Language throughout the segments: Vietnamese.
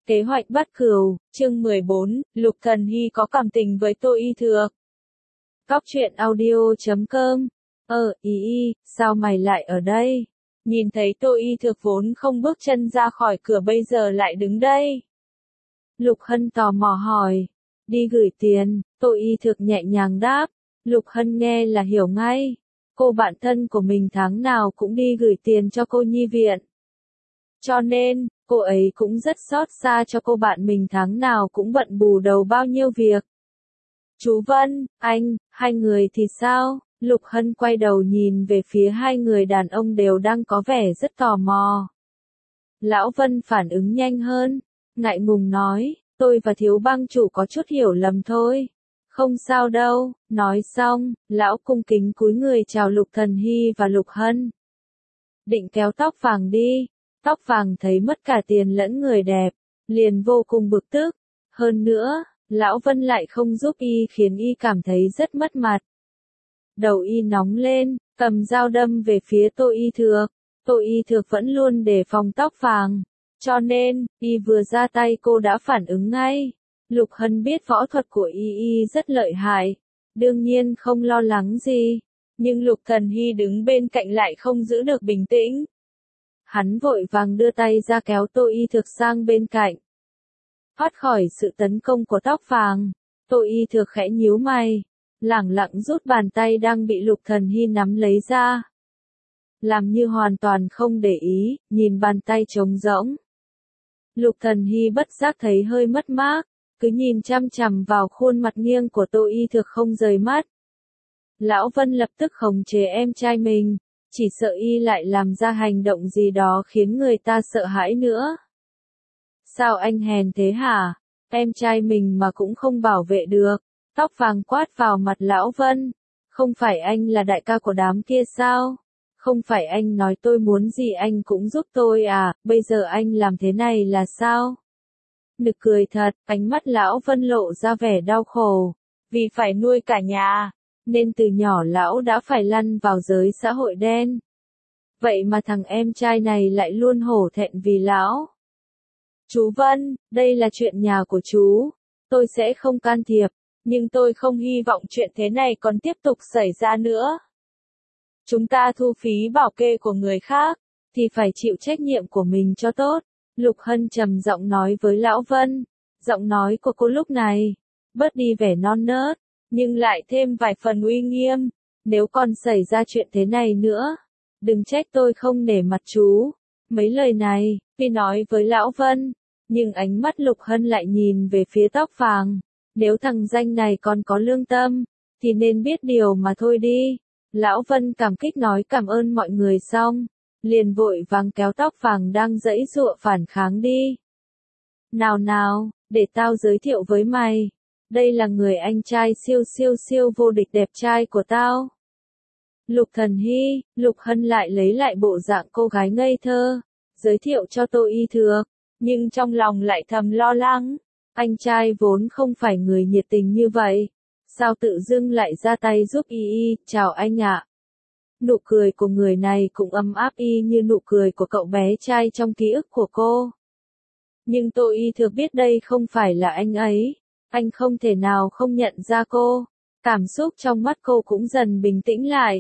Kế hoạch bắt cừu, chương 14, Lục Thần Hy có cảm tình với Tô Y Thược. Cóc truyện audio.com. Sao mày lại ở đây? Nhìn thấy Tô Y Thược vốn không bước chân ra khỏi cửa bây giờ lại đứng đây. Lục Hân tò mò hỏi. Đi gửi tiền, Tô Y Thược nhẹ nhàng đáp. Lục Hân nghe là hiểu ngay. Cô bạn thân của mình tháng nào cũng đi gửi tiền cho cô nhi viện. Cho nên, cô ấy cũng rất xót xa cho cô bạn mình tháng nào cũng bận bù đầu bao nhiêu việc. Chú Vân, anh, hai người thì sao? Lục Hân quay đầu nhìn về phía hai người đàn ông đều đang có vẻ rất tò mò. Lão Vân phản ứng nhanh hơn, ngại ngùng nói, tôi và thiếu bang chủ có chút hiểu lầm thôi. Không sao đâu, nói xong, lão cung kính cúi người chào Lục Thần Hy và Lục Hân. Định kéo tóc vàng đi. Tóc vàng thấy mất cả tiền lẫn người đẹp, liền vô cùng bực tức. Hơn nữa, lão Vân lại không giúp y khiến y cảm thấy rất mất mặt. Đầu y nóng lên, cầm dao đâm về phía Tô Y Thược. Tô Y Thược vẫn luôn đề phòng tóc vàng, cho nên, y vừa ra tay cô đã phản ứng ngay. Lục Hân biết võ thuật của y rất lợi hại, đương nhiên không lo lắng gì. Nhưng Lục Thần Hy đứng bên cạnh lại không giữ được bình tĩnh. Hắn vội vàng đưa tay ra kéo Tô Y Thược sang bên cạnh. Thoát khỏi sự tấn công của tóc vàng, Tô Y Thược khẽ nhíu mày, lẳng lặng rút bàn tay đang bị Lục Thần Hy nắm lấy ra. Làm như hoàn toàn không để ý, nhìn bàn tay trống rỗng. Lục Thần Hy bất giác thấy hơi mất mát, cứ nhìn chăm chằm vào khuôn mặt nghiêng của Tô Y Thược không rời mắt. Lão Vân lập tức khống chế em trai mình. Chỉ sợ y lại làm ra hành động gì đó khiến người ta sợ hãi nữa. Sao anh hèn thế hả? Em trai mình mà cũng không bảo vệ được. Tóc vàng quát vào mặt Lão Vân. Không phải anh là đại ca của đám kia sao? Không phải anh nói tôi muốn gì anh cũng giúp tôi à, bây giờ anh làm thế này là sao? Nực cười thật, ánh mắt Lão Vân lộ ra vẻ đau khổ. Vì phải nuôi cả nhà, nên từ nhỏ lão đã phải lăn vào giới xã hội đen. Vậy mà thằng em trai này lại luôn hổ thẹn vì lão. Chú Vân, đây là chuyện nhà của chú. Tôi sẽ không can thiệp, nhưng tôi không hy vọng chuyện thế này còn tiếp tục xảy ra nữa. Chúng ta thu phí bảo kê của người khác, thì phải chịu trách nhiệm của mình cho tốt. Lục Hân trầm giọng nói với Lão Vân. Giọng nói của cô lúc này, bớt đi vẻ non nớt, nhưng lại thêm vài phần uy nghiêm. Nếu còn xảy ra chuyện thế này nữa, đừng trách tôi không nể mặt chú. Mấy lời này, khi nói với Lão Vân, nhưng ánh mắt Lục Hân lại nhìn về phía tóc vàng. Nếu thằng danh này còn có lương tâm, thì nên biết điều mà thôi đi. Lão Vân cảm kích nói cảm ơn mọi người xong, liền vội vàng kéo tóc vàng đang giãy giụa phản kháng đi. Nào nào, để tao giới thiệu với mày. Đây là người anh trai siêu vô địch đẹp trai của tao. Lục Thần Hy, Lục Hân lại lấy lại bộ dạng cô gái ngây thơ, giới thiệu cho Tô Y Thược, nhưng trong lòng lại thầm lo lắng. Anh trai vốn không phải người nhiệt tình như vậy, sao tự dưng lại ra tay giúp chào anh ạ. Nụ cười của người này cũng ấm áp như nụ cười của cậu bé trai trong ký ức của cô. Nhưng Tô Y Thược biết đây không phải là anh ấy. Anh không thể nào không nhận ra cô. Cảm xúc trong mắt cô cũng dần bình tĩnh lại.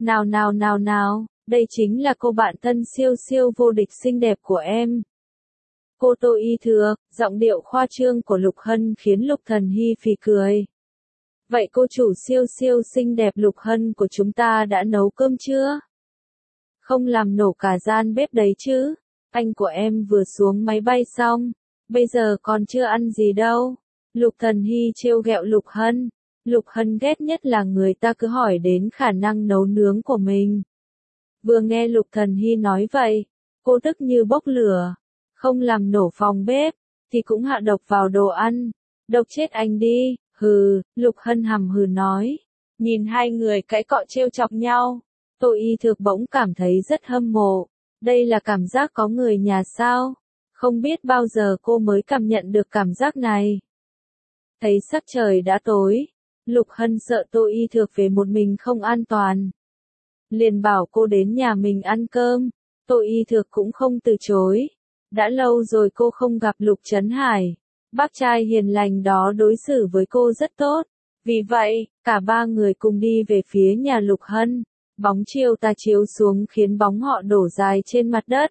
Nào, đây chính là cô bạn thân siêu vô địch xinh đẹp của em. Cô Tô Y Thược, giọng điệu khoa trương của Lục Hân khiến Lục Thần Hy phì cười. Vậy cô chủ siêu xinh đẹp Lục Hân của chúng ta đã nấu cơm chưa? Không làm nổ cả gian bếp đấy chứ? Anh của em vừa xuống máy bay xong, bây giờ còn chưa ăn gì đâu. Lục Thần Hy trêu ghẹo Lục Hân. Lục Hân ghét nhất là người ta cứ hỏi đến khả năng nấu nướng của mình. Vừa nghe Lục Thần Hy nói vậy, cô tức như bốc lửa. Không làm nổ phòng bếp, thì cũng hạ độc vào đồ ăn. Độc chết anh đi, hừ, Lục Hân hầm hừ nói. Nhìn hai người cãi cọ trêu chọc nhau, Tô Y Thược bỗng cảm thấy rất hâm mộ. Đây là cảm giác có người nhà sao? Không biết bao giờ cô mới cảm nhận được cảm giác này. Thấy sắc trời đã tối, Lục Hân sợ Tô Y Thược về một mình không an toàn. Liền bảo cô đến nhà mình ăn cơm, Tô Y Thược cũng không từ chối. Đã lâu rồi cô không gặp Lục Trấn Hải. Bác trai hiền lành đó đối xử với cô rất tốt. Vì vậy, cả ba người cùng đi về phía nhà Lục Hân. Bóng chiều tà chiếu xuống khiến bóng họ đổ dài trên mặt đất.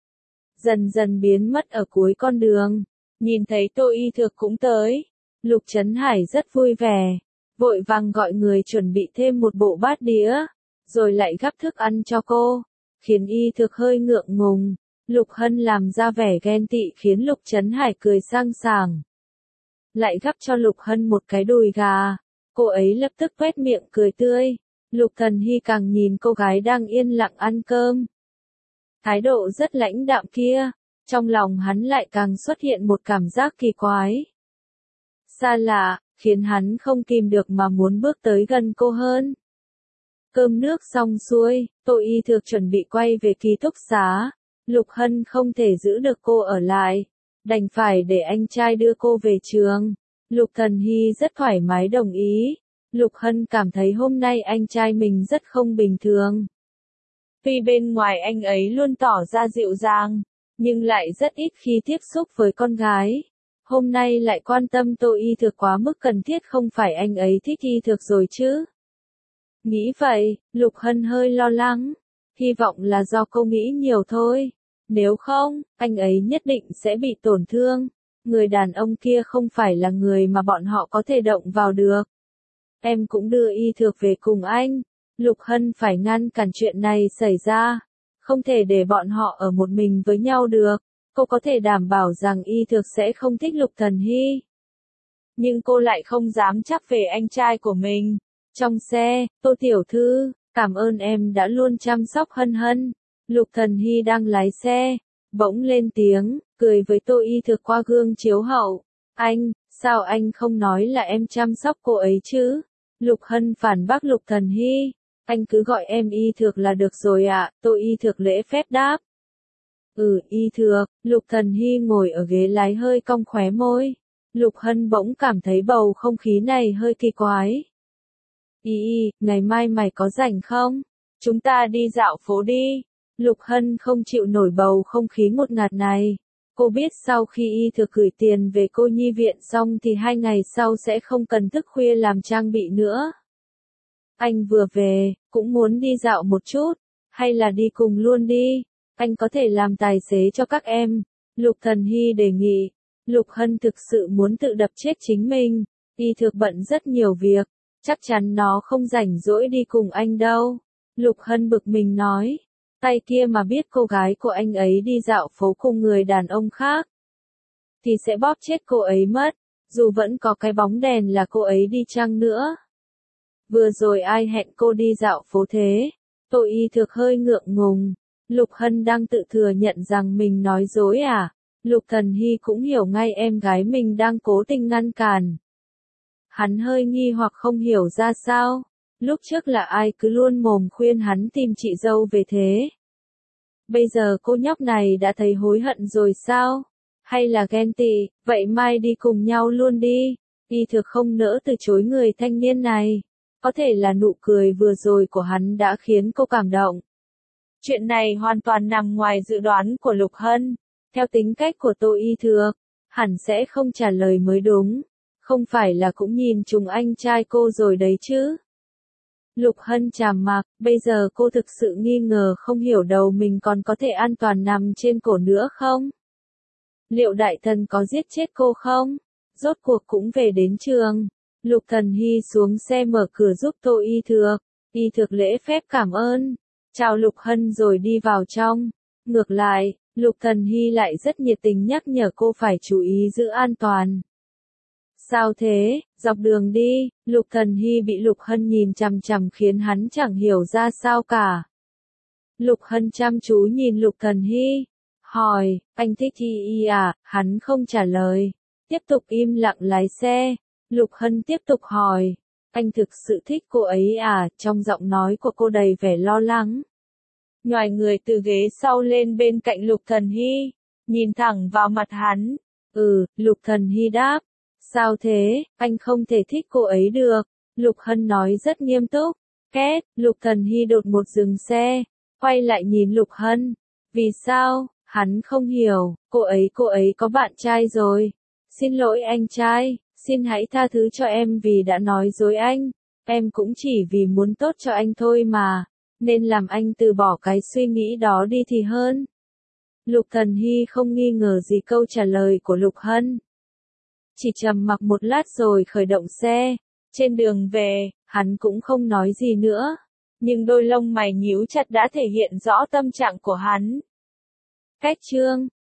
Dần dần biến mất ở cuối con đường. Nhìn thấy Tô Y Thược cũng tới. Lục Trấn Hải rất vui vẻ. Vội vàng gọi người chuẩn bị thêm một bộ bát đĩa. Rồi lại gắp thức ăn cho cô. Khiến Y Thược hơi ngượng ngùng. Lục Hân làm ra vẻ ghen tị khiến Lục Trấn Hải cười sang sảng. Lại gắp cho Lục Hân một cái đùi gà. Cô ấy lập tức quét miệng cười tươi. Lục Thần Hy càng nhìn cô gái đang yên lặng ăn cơm. Thái độ rất lãnh đạm kia. Trong lòng hắn lại càng xuất hiện một cảm giác kỳ quái. Xa lạ, khiến hắn không kìm được mà muốn bước tới gần cô hơn. Cơm nước xong xuôi, Tô Y Thược chuẩn bị quay về ký túc xá. Lục Hân không thể giữ được cô ở lại. Đành phải để anh trai đưa cô về trường. Lục Thần Hy rất thoải mái đồng ý. Lục Hân cảm thấy hôm nay anh trai mình rất không bình thường. Tuy bên ngoài anh ấy luôn tỏ ra dịu dàng, nhưng lại rất ít khi tiếp xúc với con gái. Hôm nay lại quan tâm Tô Y Thược quá mức cần thiết, không phải anh ấy thích Y Thược rồi chứ? Nghĩ vậy, Lục Hân hơi lo lắng. Hy vọng là do cô nghĩ nhiều thôi. Nếu không, anh ấy nhất định sẽ bị tổn thương. Người đàn ông kia không phải là người mà bọn họ có thể động vào được. Em cũng đưa Y Thược về cùng anh. Lục Hân phải ngăn cản chuyện này xảy ra. Không thể để bọn họ ở một mình với nhau được. Cô có thể đảm bảo rằng Y Thược sẽ không thích Lục Thần Hy. Nhưng cô lại không dám chắc về anh trai của mình. Trong xe, Tô Tiểu Thư, cảm ơn em đã luôn chăm sóc Hân Hân. Lục Thần Hy đang lái xe, bỗng lên tiếng, cười với Tô Y Thược qua gương chiếu hậu. Anh, sao anh không nói là em chăm sóc cô ấy chứ? Lục Hân phản bác Lục Thần Hy. Anh cứ gọi em Y Thược là được rồi ạ, Tô Y Thược lễ phép đáp. Y Thược. Lục Thần Hy ngồi ở ghế lái hơi cong khóe môi. Lục Hân bỗng cảm thấy bầu không khí này hơi kỳ quái. Ngày mai mày có rảnh không? Chúng ta đi dạo phố đi. Lục Hân không chịu nổi bầu không khí ngột ngạt này. Cô biết sau khi Y Thược gửi tiền về cô nhi viện xong thì 2 ngày sau sẽ không cần thức khuya làm trang bị nữa. Anh vừa về, cũng muốn đi dạo một chút. Hay là đi cùng luôn đi. Anh có thể làm tài xế cho các em. Lục Thần Hy đề nghị. Lục Hân thực sự muốn tự đập chết chính mình. Y Thược bận rất nhiều việc. Chắc chắn nó không rảnh rỗi đi cùng anh đâu. Lục Hân bực mình nói. Tay kia mà biết cô gái của anh ấy đi dạo phố cùng người đàn ông khác, thì sẽ bóp chết cô ấy mất. Dù vẫn có cái bóng đèn là cô ấy đi chăng nữa. Vừa rồi ai hẹn cô đi dạo phố thế? Tô Y Thược hơi ngượng ngùng. Lục Hân đang tự thừa nhận rằng mình nói dối à? Lục Thần Hy cũng hiểu ngay em gái mình đang cố tình ngăn cản. Hắn hơi nghi hoặc không hiểu ra sao. Lúc trước là ai cứ luôn mồm khuyên hắn tìm chị dâu về thế? Bây giờ cô nhóc này đã thấy hối hận rồi sao? Hay là ghen tị, vậy mai đi cùng nhau luôn đi. Y Thược không nỡ từ chối người thanh niên này. Có thể là nụ cười vừa rồi của hắn đã khiến cô cảm động. Chuyện này hoàn toàn nằm ngoài dự đoán của Lục Hân. Theo tính cách của Tô Y Thược, hẳn sẽ không trả lời mới đúng. Không phải là cũng nhìn trúng anh trai cô rồi đấy chứ? Lục Hân trầm mặc, bây giờ cô thực sự nghi ngờ không hiểu đầu mình còn có thể an toàn nằm trên cổ nữa không? Liệu đại thần có giết chết cô không? Rốt cuộc cũng về đến trường. Lục Thần Hy xuống xe mở cửa giúp Tô Y Thược. Y Thược lễ phép cảm ơn. Chào Lục Hân rồi đi vào trong. Ngược lại, Lục Thần Hy lại rất nhiệt tình nhắc nhở cô phải chú ý giữ an toàn. Sao thế, dọc đường đi, Lục Thần Hy bị Lục Hân nhìn chằm chằm khiến hắn chẳng hiểu ra sao cả. Lục Hân chăm chú nhìn Lục Thần Hy, hỏi, anh thích Y à? Hắn không trả lời, tiếp tục im lặng lái xe. Lục Hân tiếp tục hỏi, anh thực sự thích cô ấy à? Trong giọng nói của cô đầy vẻ lo lắng. Nhoài người từ ghế sau lên bên cạnh Lục Thần Hy, nhìn thẳng vào mặt hắn. Lục Thần Hy đáp. Sao thế, anh không thể thích cô ấy được. Lục Hân nói rất nghiêm túc. Lục Thần Hy đột một dừng xe, quay lại nhìn Lục Hân. Vì sao? Hắn không hiểu, cô ấy có bạn trai rồi. Xin lỗi anh trai, xin hãy tha thứ cho em vì đã nói dối anh. Em cũng chỉ vì muốn tốt cho anh thôi mà, nên làm anh từ bỏ cái suy nghĩ đó đi thì hơn. Lục Thần Hy không nghi ngờ gì câu trả lời của Lục Hân. Chỉ trầm mặc một lát rồi khởi động xe. Trên đường về, hắn cũng không nói gì nữa. Nhưng đôi lông mày nhíu chặt đã thể hiện rõ tâm trạng của hắn. Cách chương